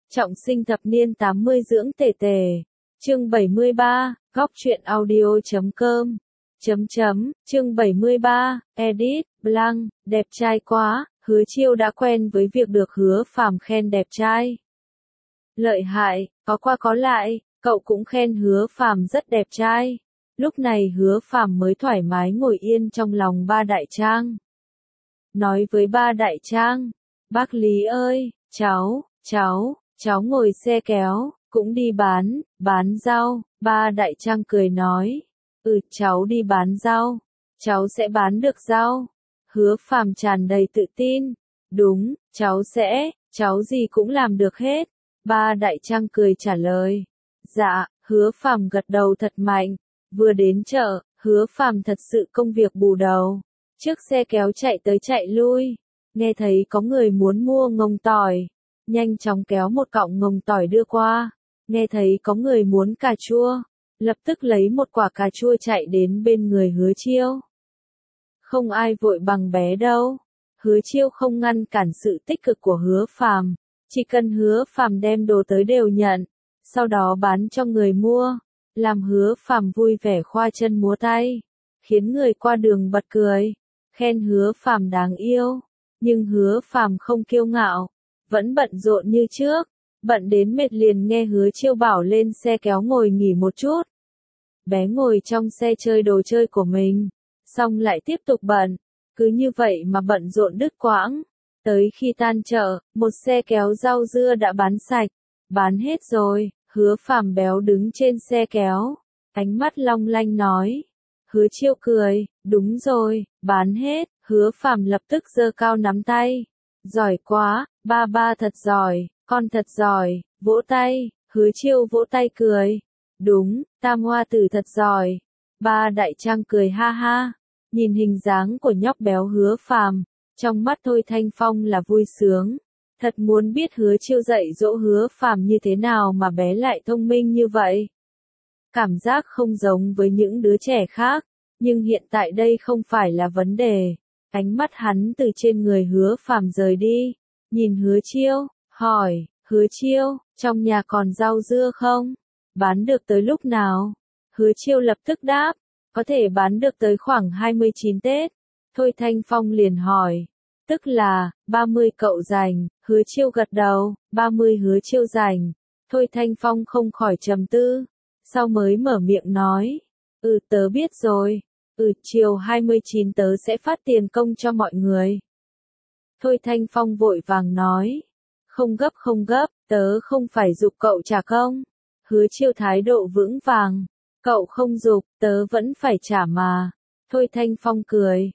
Trọng sinh thập niên 80 dưỡng tề tề. Chương 73, góc truyện audio.com. Chương 73, edit, blank, đẹp trai quá, Hứa Chiêu đã quen với việc được Hứa Phàm khen đẹp trai. Lợi hại, có qua có lại, cậu cũng khen Hứa Phàm rất đẹp trai. Lúc này Hứa Phàm mới thoải mái ngồi yên trong lòng ba đại trang. Nói với ba đại trang, bác Lý ơi, cháu ngồi xe kéo, cũng đi bán rau. Ba đại trang cười nói, cháu đi bán rau, cháu sẽ bán được rau. Hứa Phàm tràn đầy tự tin, đúng, cháu gì cũng làm được hết. Ba đại trang cười trả lời, dạ. Hứa Phàm gật đầu thật mạnh. Vừa đến chợ, Hứa Phàm thật sự công việc bù đầu. Chiếc xe kéo chạy tới chạy lui, nghe thấy có người muốn mua ngồng tỏi, nhanh chóng kéo một cọng ngồng tỏi đưa qua. Nghe thấy có người muốn cà chua, lập tức lấy một quả cà chua chạy đến bên người Hứa Chiêu. Không ai vội bằng bé đâu. Hứa Chiêu không ngăn cản sự tích cực của Hứa Phàm, chỉ cần Hứa Phàm đem đồ tới đều nhận, sau đó bán cho người mua, làm Hứa Phàm vui vẻ khoa chân múa tay, khiến người qua đường bật cười, khen Hứa Phàm đáng yêu. Nhưng Hứa Phàm không kiêu ngạo, vẫn bận rộn như trước, bận đến mệt liền nghe Hứa Chiêu bảo lên xe kéo ngồi nghỉ một chút. Bé ngồi trong xe chơi đồ chơi của mình, xong lại tiếp tục bận, cứ như vậy mà bận rộn đứt quãng. Tới khi tan chợ, một xe kéo rau dưa đã bán sạch, bán hết rồi. Hứa Phàm béo đứng trên xe kéo, ánh mắt long lanh nói. Hứa Chiêu cười, đúng rồi, bán hết. Hứa Phàm lập tức giơ cao nắm tay. Giỏi quá, ba thật giỏi, con thật giỏi, vỗ tay. Hứa Chiêu vỗ tay cười. Đúng, Tam Hoa Tử thật giỏi. Ba đại trang cười ha ha. Nhìn hình dáng của nhóc béo Hứa Phàm, trong mắt Thôi Thanh Phong là vui sướng. Thật muốn biết Hứa Chiêu dạy dỗ Hứa Phàm như thế nào mà bé lại thông minh như vậy. Cảm giác không giống với những đứa trẻ khác, nhưng hiện tại đây không phải là vấn đề. Ánh mắt hắn từ trên người Hứa Phàm rời đi, nhìn Hứa Chiêu, hỏi, Hứa Chiêu, trong nhà còn rau dưa không? Bán được tới lúc nào? Hứa Chiêu lập tức đáp, có thể bán được tới khoảng 29 Tết. Thôi Thanh Phong liền hỏi, tức là 30 cậu rảnh. Hứa Chiêu gật đầu, 30 Hứa Chiêu rảnh. Thôi Thanh Phong không khỏi trầm tư, sau mới mở miệng nói, tớ biết rồi. Chiều 29 tớ sẽ phát tiền công cho mọi người. Thôi Thanh Phong vội vàng nói, không gấp, tớ không phải giục cậu trả công. Hứa Chiêu thái độ vững vàng, cậu không giục, tớ vẫn phải trả mà. Thôi Thanh Phong cười,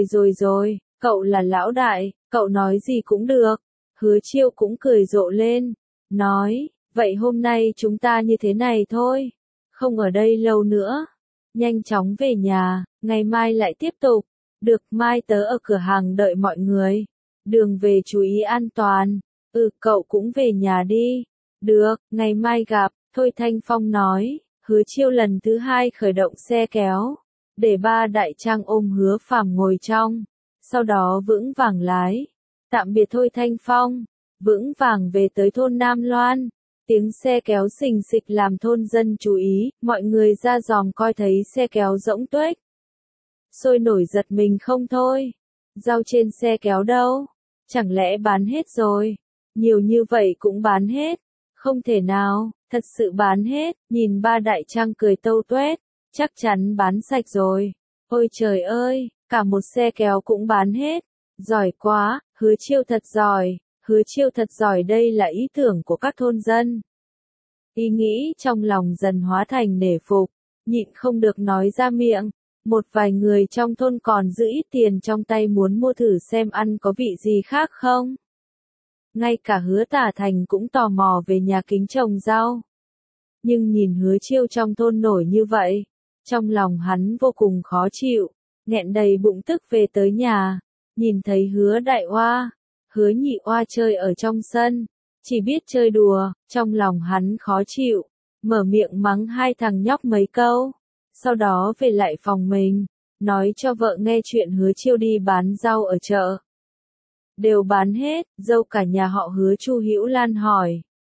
rồi, cậu là lão đại, cậu nói gì cũng được. Hứa Chiêu cũng cười rộ lên, nói, vậy hôm nay chúng ta như thế này thôi, không ở đây lâu nữa. Nhanh chóng về nhà, ngày mai lại tiếp tục. Được, mai tớ ở cửa hàng đợi mọi người. Đường về chú ý an toàn. Cậu cũng về nhà đi. Được, ngày mai gặp. Thôi Thanh Phong nói. Hứa Chiêu lần thứ hai khởi động xe kéo, để ba đại trang ôm Hứa Phàm ngồi trong, sau đó vững vàng lái. Tạm biệt Thôi Thanh Phong, vững vàng về tới thôn Nam Loan. Tiếng xe kéo xình xịch làm thôn dân chú ý, mọi người ra dòm coi thấy xe kéo rỗng tuếch. Sôi nổi giật mình không thôi. Rau trên xe kéo đâu? Chẳng lẽ bán hết rồi? Nhiều như vậy cũng bán hết? Không thể nào, thật sự bán hết. Nhìn ba đại trang cười tâu tuét, chắc chắn bán sạch rồi. Ôi trời ơi, cả một xe kéo cũng bán hết. Giỏi quá, Hứa Chiêu thật giỏi. Hứa Chiêu thật giỏi, đây là ý tưởng của các thôn dân. Ý nghĩ trong lòng dần hóa thành nể phục, nhịn không được nói ra miệng. Một vài người trong thôn còn giữ ít tiền trong tay muốn mua thử xem ăn có vị gì khác không. Ngay cả Hứa Tả Thành cũng tò mò về nhà kính trồng rau. Nhưng nhìn Hứa Chiêu trong thôn nổi như vậy, trong lòng hắn vô cùng khó chịu, nghẹn đầy bụng tức về tới nhà, nhìn thấy Hứa Đại Oa, Hứa Nhị Oa chơi ở trong sân, chỉ biết chơi đùa, trong lòng hắn khó chịu, mở miệng mắng hai thằng nhóc mấy câu, sau đó về lại phòng mình, nói cho vợ nghe chuyện Hứa Chiêu đi bán rau ở chợ. Đều bán hết. Dâu cả nhà họ Hứa Chu Hữu Lan hỏi,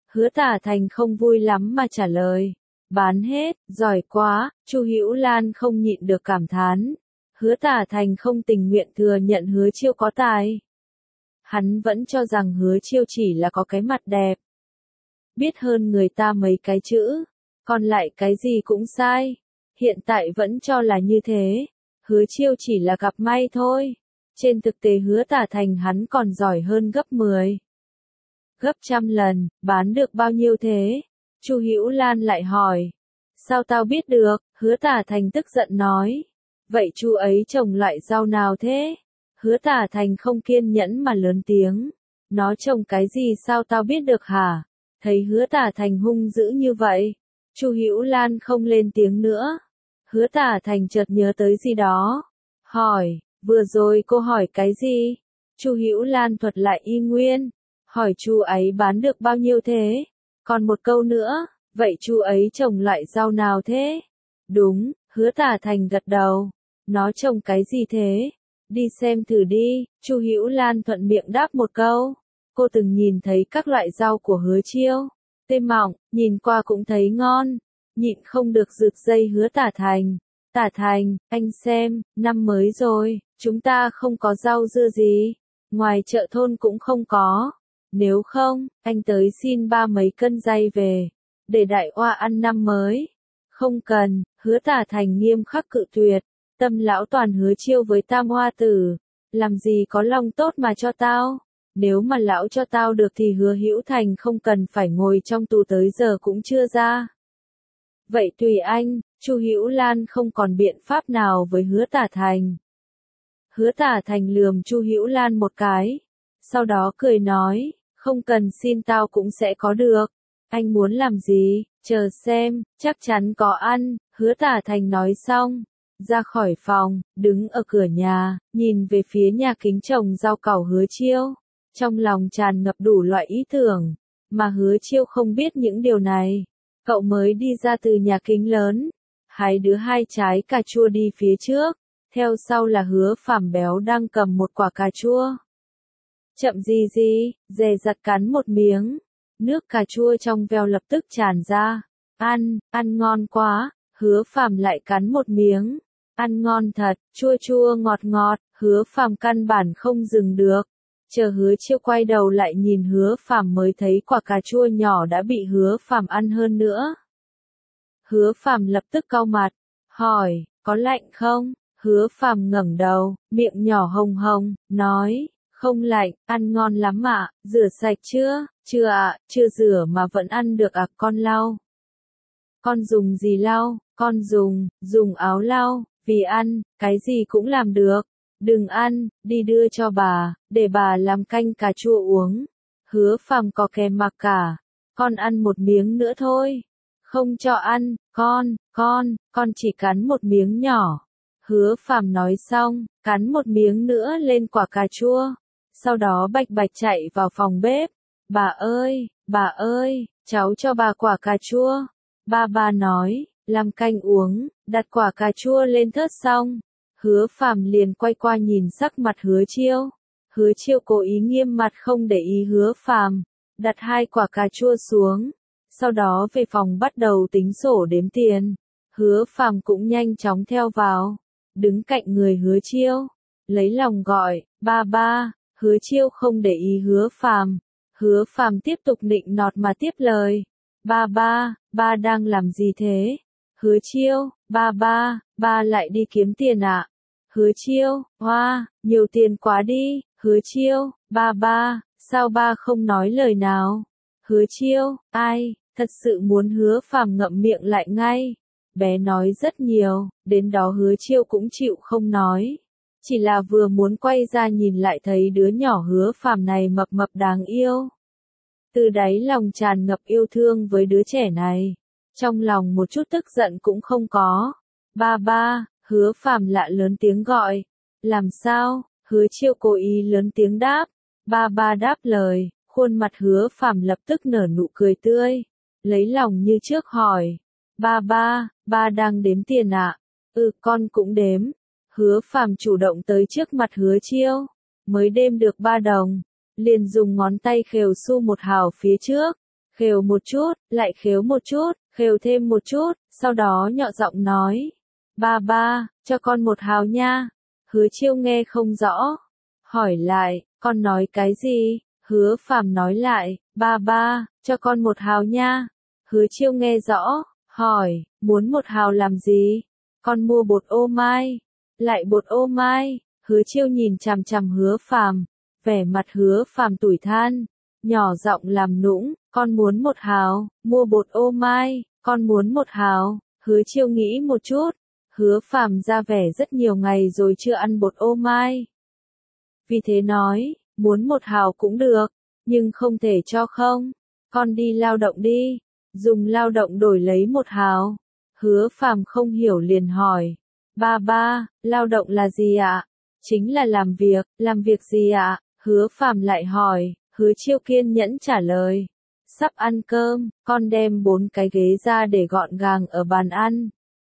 Hứa Tả Thành không vui lắm mà trả lời. Bán hết, giỏi quá, Chu Hữu Lan không nhịn được cảm thán. Hứa Tả Thành không tình nguyện thừa nhận Hứa Chiêu có tài. Hắn vẫn cho rằng Hứa Chiêu chỉ là có cái mặt đẹp. Biết hơn người ta mấy cái chữ, còn lại cái gì cũng sai. Hiện tại vẫn cho là như thế. Hứa Chiêu chỉ là gặp may thôi. Trên thực tế Hứa Tả Thành hắn còn giỏi hơn gấp 10. Gấp trăm lần, bán được bao nhiêu thế? Chu Hữu Lan lại hỏi. Sao tao biết được? Hứa Tả Thành tức giận nói. Vậy Chu ấy trồng loại rau nào thế? Hứa Tả Thành không kiên nhẫn mà lớn tiếng. Nó trồng cái gì sao tao biết được hả? Thấy Hứa Tả Thành hung dữ như vậy, Chu Hữu Lan không lên tiếng nữa. Hứa Tả Thành chợt nhớ tới gì đó. Hỏi, vừa rồi cô hỏi cái gì? Chu Hữu Lan thuật lại y nguyên. Hỏi Chu ấy bán được bao nhiêu thế? Còn một câu nữa, vậy Chu ấy trồng loại rau nào thế? Đúng, Hứa Tả Thành gật đầu. Nó trồng cái gì thế? Đi xem thử đi, Chu Hữu Lan thuận miệng đáp một câu. Cô từng nhìn thấy các loại rau của Hứa Chiêu. Tê mọng, nhìn qua cũng thấy ngon. Nhịn không được rực dây Hứa Tả Thành. Tả Thành, anh xem, năm mới rồi, chúng ta không có rau dưa gì. Ngoài chợ thôn cũng không có. Nếu không, anh tới xin ba mấy cân dây về. Để đại oa ăn năm mới. Không cần, Hứa Tả Thành nghiêm khắc cự tuyệt. Tâm lão toàn Hứa Chiêu với Tam Hoa Tử. Làm gì có lòng tốt mà cho tao. Nếu mà lão cho tao được thì Hứa Hữu Thành không cần phải ngồi trong tù tới giờ cũng chưa ra. Vậy tùy anh, Chu Hữu Lan không còn biện pháp nào với Hứa Tả Thành. Hứa Tả Thành lườm Chu Hữu Lan một cái. Sau đó cười nói, không cần xin tao cũng sẽ có được. Anh muốn làm gì, chờ xem, chắc chắn có ăn. Hứa Tả Thành nói xong, ra khỏi phòng, đứng ở cửa nhà, nhìn về phía nhà kính trồng rau cảo Hứa Chiêu. Trong lòng tràn ngập đủ loại ý tưởng, mà Hứa Chiêu không biết những điều này. Cậu mới đi ra từ nhà kính lớn, hai đứa hai trái cà chua đi phía trước, theo sau là Hứa Phàm béo đang cầm một quả cà chua. Chậm gì, dè dặt cắn một miếng, nước cà chua trong veo lập tức tràn ra. Ăn ngon quá, Hứa Phàm lại cắn một miếng. Ăn ngon thật, chua chua ngọt ngọt, Hứa Phàm căn bản không dừng được. Chờ Hứa Chiêu quay đầu lại nhìn Hứa Phàm mới thấy quả cà chua nhỏ đã bị Hứa Phàm ăn hơn nữa. Hứa Phàm lập tức cau mặt, hỏi, có lạnh không? Hứa Phàm ngẩng đầu, miệng nhỏ hồng hồng, nói, không lạnh, ăn ngon lắm ạ, rửa sạch chưa? Chưa ạ, chưa rửa mà vẫn ăn được ạ, con lau. Con dùng gì lau? Con dùng áo lau, vì ăn, cái gì cũng làm được. Đừng ăn, đi đưa cho bà, để bà làm canh cà chua uống. Hứa Phàm có kè mặc cả. Con ăn một miếng nữa thôi. Không cho ăn, con chỉ cắn một miếng nhỏ. Hứa Phàm nói xong, cắn một miếng nữa lên quả cà chua. Sau đó bạch bạch chạy vào phòng bếp. Bà ơi, cháu cho bà quả cà chua. Ba nói, làm canh uống, đặt quả cà chua lên thớt xong. Hứa Phàm liền quay qua nhìn sắc mặt Hứa Chiêu. Hứa Chiêu cố ý nghiêm mặt không để ý Hứa Phàm, đặt hai quả cà chua xuống. Sau đó về phòng bắt đầu tính sổ đếm tiền. Hứa Phàm cũng nhanh chóng theo vào, đứng cạnh người Hứa Chiêu, lấy lòng gọi, ba. Hứa Chiêu không để ý Hứa Phàm. Hứa Phàm tiếp tục nịnh nọt mà tiếp lời. Ba đang làm gì thế? Hứa Chiêu, ba lại đi kiếm tiền ạ. Hứa Chiêu, hoa, nhiều tiền quá đi. Hứa Chiêu, ba, sao ba không nói lời nào? Hứa Chiêu, ai, thật sự muốn Hứa Phàm ngậm miệng lại ngay. Bé nói rất nhiều, đến đó Hứa Chiêu cũng chịu không nói. Chỉ là vừa muốn quay ra nhìn lại thấy đứa nhỏ Hứa Phàm này mập mập đáng yêu. Từ đáy lòng tràn ngập yêu thương với đứa trẻ này. Trong lòng một chút tức giận cũng không có. Ba, Hứa Phàm lạ lớn tiếng gọi. Làm sao? Hứa Chiêu cố ý lớn tiếng đáp. Ba đáp lời, khuôn mặt Hứa Phàm lập tức nở nụ cười tươi. Lấy lòng như trước hỏi. Ba đang đếm tiền ạ. Con cũng đếm. Hứa Phàm chủ động tới trước mặt Hứa Chiêu. Mới đếm được 3 đồng. Liền dùng ngón tay khều xu một hào phía trước. khều một chút, lại khều một chút, khều thêm một chút, sau đó nhỏ giọng nói. Ba ba, cho con 1 hào nha. Hứa Chiêu nghe không rõ. Hỏi lại, con nói cái gì? Hứa Phàm nói lại, ba ba, cho con 1 hào nha. Hứa Chiêu nghe rõ, hỏi, muốn 1 hào làm gì? Con mua bột ô mai. Lại bột ô mai. Hứa Chiêu nhìn chằm chằm Hứa Phàm, vẻ mặt Hứa Phàm tủi than, nhỏ giọng làm nũng, con muốn 1 hào, mua bột ô mai, con muốn 1 hào. Hứa Chiêu nghĩ một chút, Hứa Phàm ra vẻ rất nhiều ngày rồi chưa ăn bột ô mai. Vì thế nói, muốn 1 hào cũng được, nhưng không thể cho không. Con đi lao động đi, dùng lao động đổi lấy 1 hào. Hứa Phàm không hiểu liền hỏi, ba ba, lao động là gì ạ? Chính là làm việc gì ạ? Hứa Phàm lại hỏi, Hứa Chiêu kiên nhẫn trả lời, sắp ăn cơm, con đem 4 cái ghế ra để gọn gàng ở bàn ăn.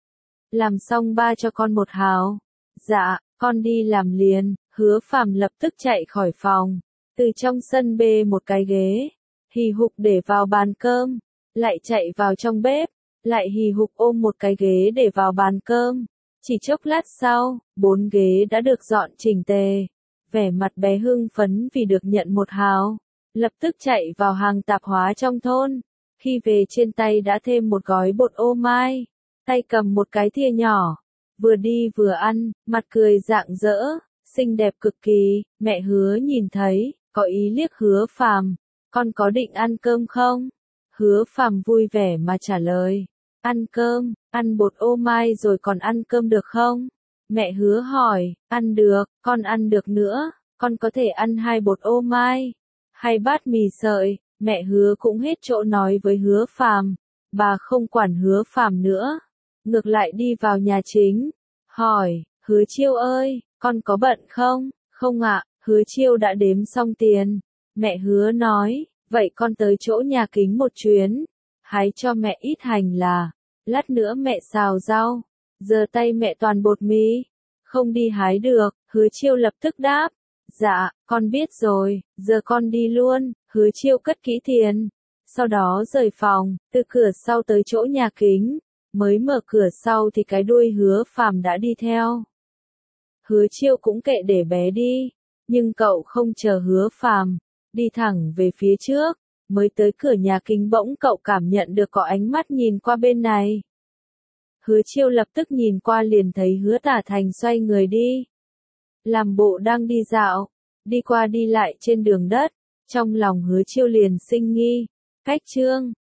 Làm xong ba cho con 1 hào. Dạ, con đi làm liền. Hứa Phàm lập tức chạy khỏi phòng, từ trong sân bê một cái ghế, hì hục để vào bàn cơm, lại chạy vào trong bếp, lại hì hục ôm một cái ghế để vào bàn cơm. Chỉ chốc lát sau, 4 ghế đã được dọn chỉnh tề. Vẻ mặt bé hưng phấn vì được nhận 1 hào, lập tức chạy vào hàng tạp hóa trong thôn. Khi về trên tay đã thêm một gói bột ô mai, tay cầm một cái thìa nhỏ, vừa đi vừa ăn, mặt cười rạng rỡ, xinh đẹp cực kỳ. Mẹ Hứa nhìn thấy, có ý liếc Hứa Phàm, con có định ăn cơm không? Hứa Phàm vui vẻ mà trả lời, ăn cơm, ăn bột ô mai rồi còn ăn cơm được không? Mẹ Hứa hỏi, ăn được, con ăn được nữa, con có thể ăn 2 bột ô mai, 2 bát mì sợi. Mẹ Hứa cũng hết chỗ nói với Hứa Phàm, bà không quản Hứa Phàm nữa, ngược lại đi vào nhà chính, hỏi, Hứa Chiêu ơi, con có bận không? Không ạ, Hứa Chiêu đã đếm xong tiền. Mẹ Hứa nói, vậy con tới chỗ nhà Kính một chuyến, hái cho mẹ ít hành là, lát nữa mẹ xào rau. Giờ tay mẹ toàn bột mì, không đi hái được. Hứa Chiêu lập tức đáp, dạ, con biết rồi, giờ con đi luôn. Hứa Chiêu cất kỹ tiền, sau đó rời phòng, từ cửa sau tới chỗ nhà Kính. Mới mở cửa sau thì cái đuôi Hứa Phàm đã đi theo. Hứa Chiêu cũng kệ để bé đi, nhưng cậu không chờ Hứa Phàm, đi thẳng về phía trước. Mới tới cửa nhà Kính bỗng cậu cảm nhận được có ánh mắt nhìn qua bên này. Hứa Chiêu lập tức nhìn qua liền thấy Hứa Tả Thành xoay người đi, làm bộ đang đi dạo, đi qua đi lại trên đường đất. Trong lòng Hứa Chiêu liền sinh nghi, cách chương